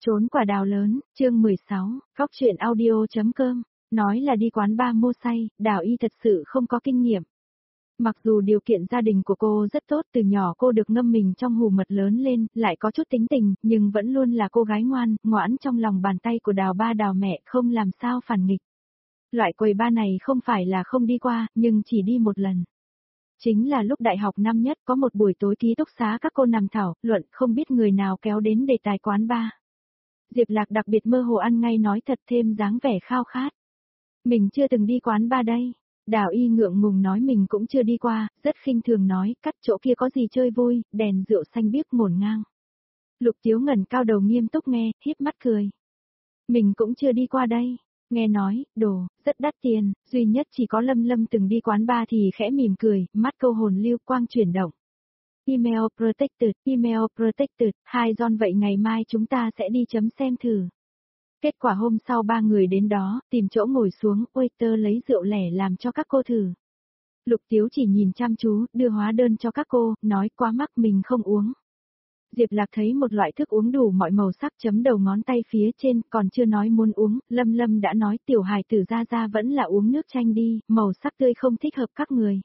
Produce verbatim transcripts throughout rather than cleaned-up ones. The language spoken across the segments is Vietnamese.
Trốn quả đào lớn, chương mười sáu, góc truyện audio chấm com, nói là đi quán bar mua say, Đào Y thật sự không có kinh nghiệm. Mặc dù điều kiện gia đình của cô rất tốt, từ nhỏ cô được ngâm mình trong hù mật lớn lên, lại có chút tính tình, nhưng vẫn luôn là cô gái ngoan, ngoãn trong lòng bàn tay của Đào ba Đào mẹ, không làm sao phản nghịch. Loại quầy bar này không phải là không đi qua, nhưng chỉ đi một lần. Chính là lúc đại học năm nhất có một buổi tối ký túc xá các cô nằm thảo, luận không biết người nào kéo đến đề tài quán bar. Diệp Lạc đặc biệt mơ hồ ăn ngay nói thật thêm dáng vẻ khao khát. Mình chưa từng đi quán bar đây. Đào Y ngượng ngùng nói mình cũng chưa đi qua, rất khinh thường nói, cắt chỗ kia có gì chơi vui, đèn rượu xanh biếc ngổn ngang. Lục Tiếu ngẩng cao đầu nghiêm túc nghe, híp mắt cười. Mình cũng chưa đi qua đây. Nghe nói, đồ, rất đắt tiền, duy nhất chỉ có Lâm Lâm từng đi quán bar thì khẽ mỉm cười, mắt câu hồn lưu quang chuyển động. Email protected, email protected, hai John vậy ngày mai chúng ta sẽ đi chấm xem thử. Kết quả hôm sau ba người đến đó, tìm chỗ ngồi xuống, waiter lấy rượu lẻ làm cho các cô thử. Lục Tiếu chỉ nhìn chăm chú, đưa hóa đơn cho các cô, nói quá mắc mình không uống. Diệp Lạc thấy một loại thức uống đủ mọi màu sắc chấm đầu ngón tay phía trên, còn chưa nói muốn uống, Lâm Lâm đã nói tiểu hài tử ra ra vẫn là uống nước chanh đi, màu sắc tươi không thích hợp các người.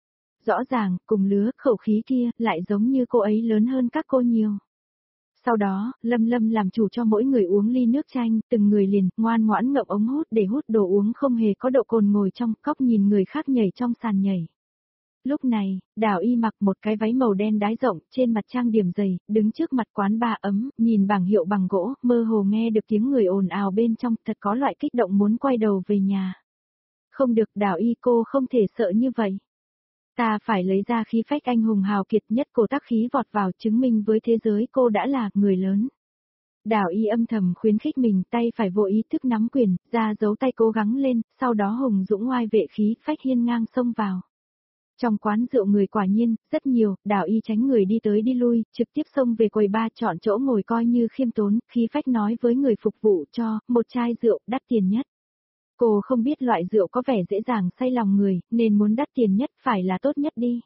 Rõ ràng, cùng lứa, khẩu khí kia, lại giống như cô ấy lớn hơn các cô nhiều. Sau đó, Lâm Lâm làm chủ cho mỗi người uống ly nước chanh, từng người liền, ngoan ngoãn ngậm ống hút để hút đồ uống không hề có độ cồn ngồi trong cốc nhìn người khác nhảy trong sàn nhảy. Lúc này, Đào Y mặc một cái váy màu đen đái rộng, trên mặt trang điểm dày, đứng trước mặt quán bar ấm, nhìn bảng hiệu bằng gỗ, mơ hồ nghe được tiếng người ồn ào bên trong, thật có loại kích động muốn quay đầu về nhà. Không được, Đào Y cô không thể sợ như vậy. Ta phải lấy ra khí phách anh hùng hào kiệt nhất, cô tác khí vọt vào chứng minh với thế giới cô đã là người lớn. Đào Y âm thầm khuyến khích mình, tay phải vô ý thức nắm quyền, ra giấu tay cố gắng lên, sau đó hùng dũng oai vệ khí phách hiên ngang xông vào. Trong quán rượu người quả nhiên, rất nhiều, Đào Y tránh người đi tới đi lui, trực tiếp xông về quầy bar chọn chỗ ngồi coi như khiêm tốn, khí phách nói với người phục vụ cho, một chai rượu đắt tiền nhất. Cô không biết loại rượu có vẻ dễ dàng say lòng người, nên muốn đắt tiền nhất phải là tốt nhất đi.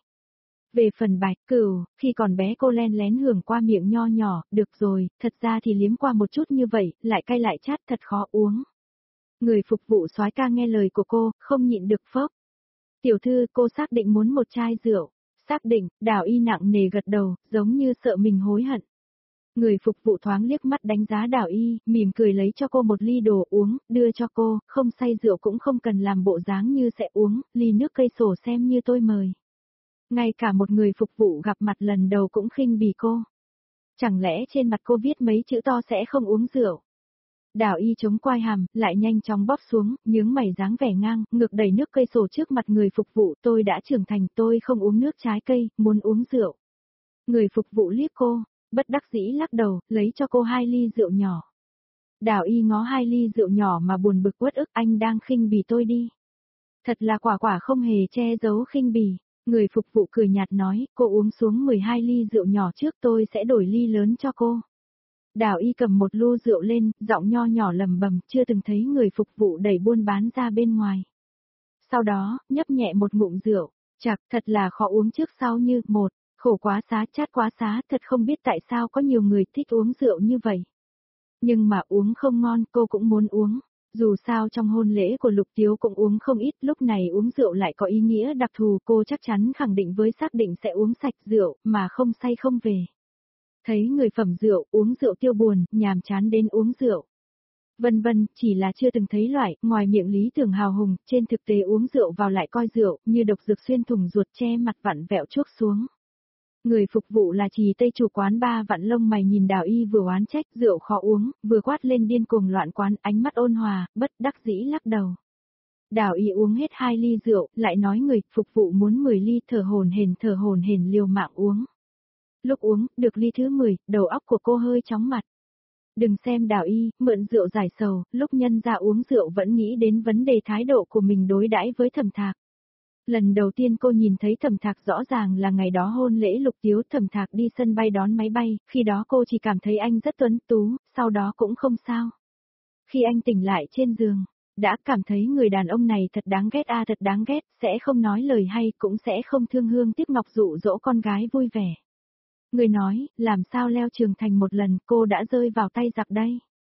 Về phần bạch cửu, khi còn bé cô len lén hưởng qua miệng nho nhỏ, được rồi, thật ra thì liếm qua một chút như vậy, lại cay lại chát thật khó uống. Người phục vụ soái ca nghe lời của cô, không nhịn được phớp. Tiểu thư, cô xác định muốn một chai rượu. Xác định, Đào Y nặng nề gật đầu, giống như sợ mình hối hận. Người phục vụ thoáng liếc mắt đánh giá Đào Y, mỉm cười lấy cho cô một ly đồ uống, đưa cho cô, không say rượu cũng không cần làm bộ dáng như sẽ uống, ly nước cây sổ xem như tôi mời. Ngay cả một người phục vụ gặp mặt lần đầu cũng khinh bỉ cô. Chẳng lẽ trên mặt cô viết mấy chữ to sẽ không uống rượu? Đào Y chống quai hàm, lại nhanh chóng bóp xuống, nhướng mày dáng vẻ ngang, ngược đẩy nước cây sổ trước mặt người phục vụ, tôi đã trưởng thành, tôi không uống nước trái cây, muốn uống rượu. Người phục vụ liếc cô, bất đắc dĩ lắc đầu, lấy cho cô hai ly rượu nhỏ. Đào Y ngó hai ly rượu nhỏ mà buồn bực uất ức, anh đang khinh bỉ tôi đi. Thật là quả quả không hề che giấu khinh bỉ. Người phục vụ cười nhạt nói, cô uống xuống mười hai ly rượu nhỏ trước, tôi sẽ đổi ly lớn cho cô. Đào Y cầm một lu rượu lên, giọng nho nhỏ lầm bầm, chưa từng thấy người phục vụ đẩy buôn bán ra bên ngoài. Sau đó, nhấp nhẹ một ngụm rượu, chạc, thật là khó uống trước sau như, một, khổ quá xá, chát quá xá, thật không biết tại sao có nhiều người thích uống rượu như vậy. Nhưng mà uống không ngon, cô cũng muốn uống. Dù sao trong hôn lễ của Lục Tiếu cũng uống không ít, lúc này uống rượu lại có ý nghĩa đặc thù, cô chắc chắn khẳng định với xác định sẽ uống sạch rượu, mà không say không về. Thấy người phẩm rượu, uống rượu tiêu buồn, nhàm chán đến uống rượu. Vân vân, chỉ là chưa từng thấy loại, ngoài miệng lý tưởng hào hùng, trên thực tế uống rượu vào lại coi rượu, như độc dược xuyên thủng ruột che mặt vặn vẹo chuốc xuống. Người phục vụ là Trì Tây chủ quán ba vặn lông mày nhìn Đào Y vừa oán trách rượu khó uống, vừa quát lên điên cuồng loạn quán, ánh mắt ôn hòa, bất đắc dĩ lắc đầu. Đào Y uống hết hai ly rượu, lại nói người phục vụ muốn mười ly, thở hổn hển thở hổn hển liều mạng uống. Lúc uống, được ly thứ mười, đầu óc của cô hơi chóng mặt. Đừng xem Đào Y, mượn rượu giải sầu, lúc nhân ra uống rượu vẫn nghĩ đến vấn đề thái độ của mình đối đãi với Thẩm Thạc. Lần đầu tiên cô nhìn thấy Thẩm Thạc rõ ràng là ngày đó hôn lễ Lục Tiếu, Thẩm Thạc đi sân bay đón máy bay, khi đó cô chỉ cảm thấy anh rất tuấn tú, sau đó cũng không sao. Khi anh tỉnh lại trên giường, đã cảm thấy người đàn ông này thật đáng ghét a à, thật đáng ghét, sẽ không nói lời hay cũng sẽ không thương hương tiếc ngọc dụ dỗ con gái vui vẻ. Người nói, làm sao leo trường thành một lần cô đã rơi vào tay giặc đây.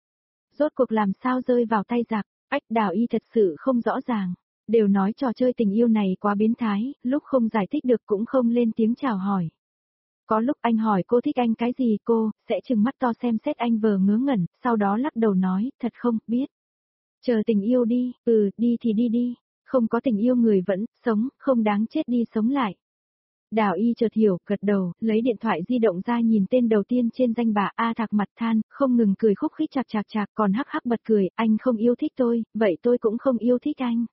Rốt cuộc làm sao rơi vào tay giặc, ách Đào Y thật sự không rõ ràng. Đều nói trò chơi tình yêu này quá biến thái, lúc không giải thích được cũng không lên tiếng chào hỏi. Có lúc anh hỏi cô thích anh cái gì cô, sẽ trừng mắt to xem xét anh vờ ngớ ngẩn, sau đó lắc đầu nói, thật không, biết. Chờ tình yêu đi, ừ, đi thì đi đi, không có tình yêu người vẫn, sống, không đáng chết đi sống lại. Đào Y chợt hiểu, gật đầu, lấy điện thoại di động ra nhìn tên đầu tiên trên danh bạ A Thạc mặt than, không ngừng cười khúc khích chạc chạc chạc còn hắc hắc bật cười, anh không yêu thích tôi, vậy tôi cũng không yêu thích anh.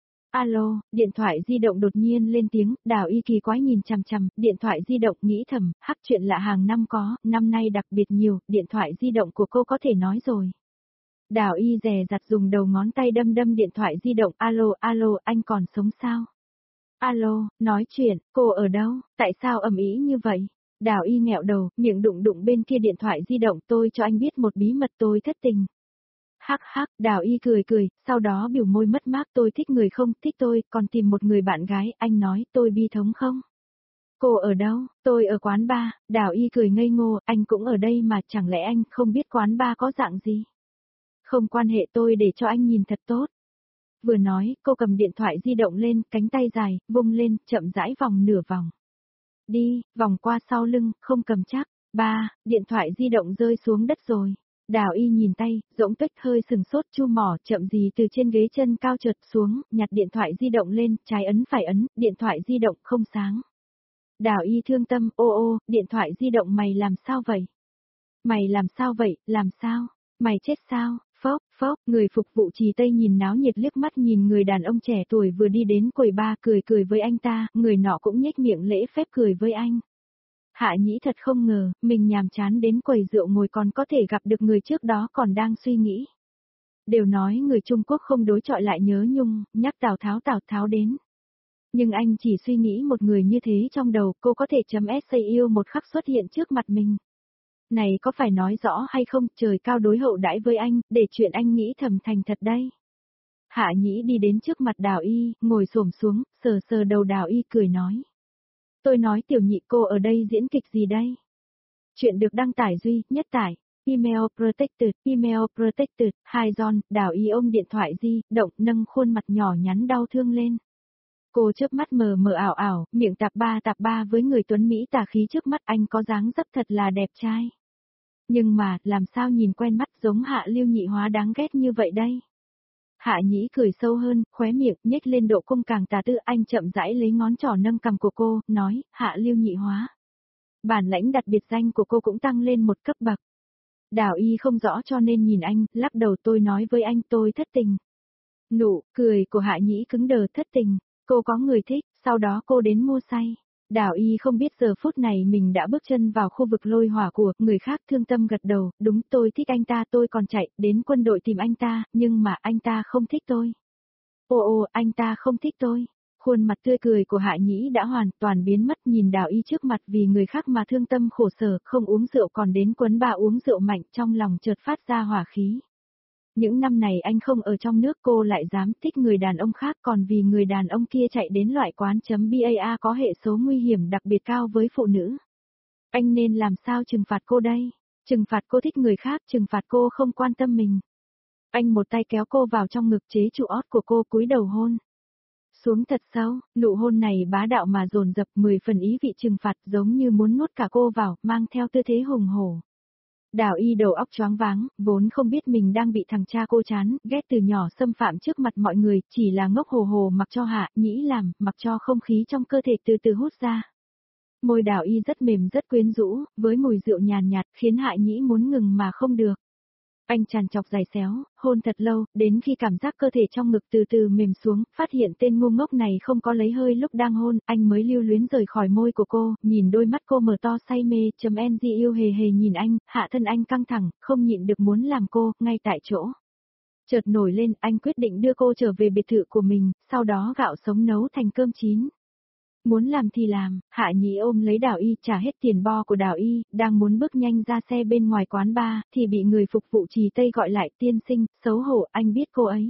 Alo, điện thoại di động đột nhiên lên tiếng, Đào Y kỳ quái nhìn chằm chằm, điện thoại di động nghĩ thầm, hắc chuyện lạ hàng năm có, năm nay đặc biệt nhiều, điện thoại di động của cô có thể nói rồi. Đào Y dè dặt dùng đầu ngón tay đâm đâm điện thoại di động, alo, alo, anh còn sống sao? Alo, nói chuyện, cô ở đâu, tại sao ầm ĩ như vậy? Đào Y nghẹo đầu, miệng đụng đụng bên kia điện thoại di động, tôi cho anh biết một bí mật tôi thất tình. Hắc hắc, Đào Y cười cười, sau đó biểu môi mất mát tôi thích người không thích tôi, còn tìm một người bạn gái, anh nói tôi bi thống không? Cô ở đâu? Tôi ở quán bar, Đào Y cười ngây ngô, anh cũng ở đây mà chẳng lẽ anh không biết quán bar có dạng gì? Không quan hệ tôi để cho anh nhìn thật tốt. Vừa nói, cô cầm điện thoại di động lên, cánh tay dài, vung lên, chậm rãi vòng nửa vòng. Đi, vòng qua sau lưng, không cầm chắc. Ba, điện thoại di động rơi xuống đất rồi. Đào Y nhìn tay, rỗng tuếch hơi sừng sốt chu mỏ, chậm gì từ trên ghế chân cao trượt xuống, nhặt điện thoại di động lên, trái ấn phải ấn, điện thoại di động không sáng. Đào Y thương tâm, ô ô, điện thoại di động mày làm sao vậy? Mày làm sao vậy, làm sao? Mày chết sao? Phốc, phốc, người phục vụ Trì Tây nhìn náo nhiệt liếc mắt nhìn người đàn ông trẻ tuổi vừa đi đến quầy ba cười cười với anh ta, người nọ cũng nhếch miệng lễ phép cười với anh. Hạ Nhĩ thật không ngờ, mình nhàm chán đến quầy rượu ngồi còn có thể gặp được người trước đó còn đang suy nghĩ. Đều nói người Trung Quốc không đối chọi lại nhớ nhung, nhắc Tào Tháo Tào Tháo đến. Nhưng anh chỉ suy nghĩ một người như thế trong đầu, cô có thể chấm essay yêu một khắc xuất hiện trước mặt mình. Này có phải nói rõ hay không, trời cao đối hậu đãi với anh, để chuyện anh nghĩ thầm thành thật đây. Hạ Nhĩ đi đến trước mặt Đào Y, ngồi xổm xuống, sờ sờ đầu Đào Y cười nói. Tôi nói tiểu nhị cô ở đây diễn kịch gì đây? Chuyện được đăng tải duy, nhất tải, email protected, email protected, hai John, Đào Y ôm điện thoại di, động, nâng khuôn mặt nhỏ nhắn đau thương lên. Cô chớp mắt mờ mờ ảo ảo, miệng tạp ba tạp ba với người tuấn Mỹ tà khí trước mắt anh có dáng dấp thật là đẹp trai. Nhưng mà, làm sao nhìn quen mắt giống Hạ Lưu Nhị Hóa đáng ghét như vậy đây? Hạ Nhĩ cười sâu hơn, khóe miệng, nhếch lên độ cung càng tà tư, anh chậm rãi lấy ngón trỏ nâng cằm của cô, nói, Hạ Lưu Nhị Hóa. Bản lãnh đặt biệt danh của cô cũng tăng lên một cấp bậc. Đào Y không rõ cho nên nhìn anh, lắc đầu tôi nói với anh tôi thất tình. Nụ, cười của Hạ Nhĩ cứng đờ thất tình, cô có người thích, sau đó cô đến mua say. Đào Y không biết giờ phút này mình đã bước chân vào khu vực lôi hỏa của người khác thương tâm gật đầu, đúng tôi thích anh ta tôi còn chạy đến quân đội tìm anh ta, nhưng mà anh ta không thích tôi. Ồ ồ, anh ta không thích tôi. Khuôn mặt tươi cười của Hạ Nhĩ đã hoàn toàn biến mất nhìn Đào Y trước mặt vì người khác mà thương tâm khổ sở, không uống rượu còn đến quấn bà uống rượu mạnh trong lòng chợt phát ra hỏa khí. Những năm này anh không ở trong nước cô lại dám thích người đàn ông khác còn vì người đàn ông kia chạy đến loại quán chấm bar có hệ số nguy hiểm đặc biệt cao với phụ nữ. Anh nên làm sao trừng phạt cô đây? Trừng phạt cô thích người khác, trừng phạt cô không quan tâm mình. Anh một tay kéo cô vào trong ngực chế trụ ót của cô cúi đầu hôn. Xuống thật sâu, nụ hôn này bá đạo mà dồn dập mười phần ý vị trừng phạt giống như muốn nuốt cả cô vào, mang theo tư thế hùng hổ. Đào Y đầu óc choáng váng, vốn không biết mình đang bị thằng cha cô chán, ghét từ nhỏ xâm phạm trước mặt mọi người, chỉ là ngốc hồ hồ mặc cho Hạ Nhĩ làm, mặc cho không khí trong cơ thể từ từ hút ra. Môi Đào Y rất mềm rất quyến rũ, với mùi rượu nhàn nhạt, khiến Hạ Nhĩ muốn ngừng mà không được. Anh tràn chọc giày xéo, hôn thật lâu, đến khi cảm giác cơ thể trong ngực từ từ mềm xuống, phát hiện tên ngu ngốc này không có lấy hơi lúc đang hôn, anh mới lưu luyến rời khỏi môi của cô, nhìn đôi mắt cô mở to say mê, chấm ng yêu hề hề nhìn anh, hạ thân anh căng thẳng, không nhịn được muốn làm cô, ngay tại chỗ. Chợt nổi lên, anh quyết định đưa cô trở về biệt thự của mình, sau đó gạo sống nấu thành cơm chín. Muốn làm thì làm, Hạ Nhĩ ôm lấy Đào Y trả hết tiền bo của Đào Y, đang muốn bước nhanh ra xe bên ngoài quán bar, thì bị người phục vụ Trì Tây gọi lại tiên sinh, xấu hổ, anh biết cô ấy.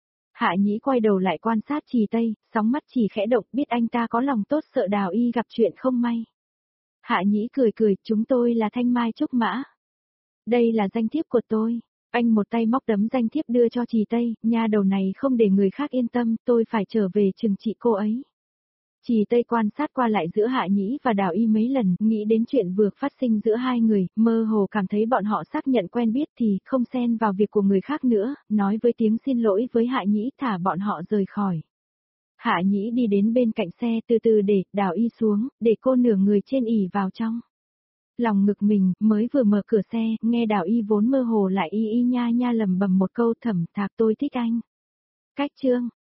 Hạ Nhĩ quay đầu lại quan sát Trì Tây, sóng mắt chỉ khẽ động biết anh ta có lòng tốt sợ Đào Y gặp chuyện không may. Hạ Nhĩ cười cười, chúng tôi là Thanh Mai Trúc Mã. Đây là danh thiếp của tôi. Anh một tay móc tấm danh thiếp đưa cho Trì Tây, nha đầu này không để người khác yên tâm, tôi phải trở về trừng trị cô ấy. Trì Tây quan sát qua lại giữa Hạ Nhĩ và Đào Y mấy lần, nghĩ đến chuyện vừa phát sinh giữa hai người, mơ hồ cảm thấy bọn họ xác nhận quen biết thì không xen vào việc của người khác nữa, nói với tiếng xin lỗi với Hạ Nhĩ thả bọn họ rời khỏi. Hạ Nhĩ đi đến bên cạnh xe từ từ để Đào Y xuống, để cô nửa người trên ỉ vào trong. Lòng ngực mình, mới vừa mở cửa xe, nghe Đào Y vốn mơ hồ lại y y nha nha lầm bầm một câu Thẩm Thạc tôi thích anh. Cách chương.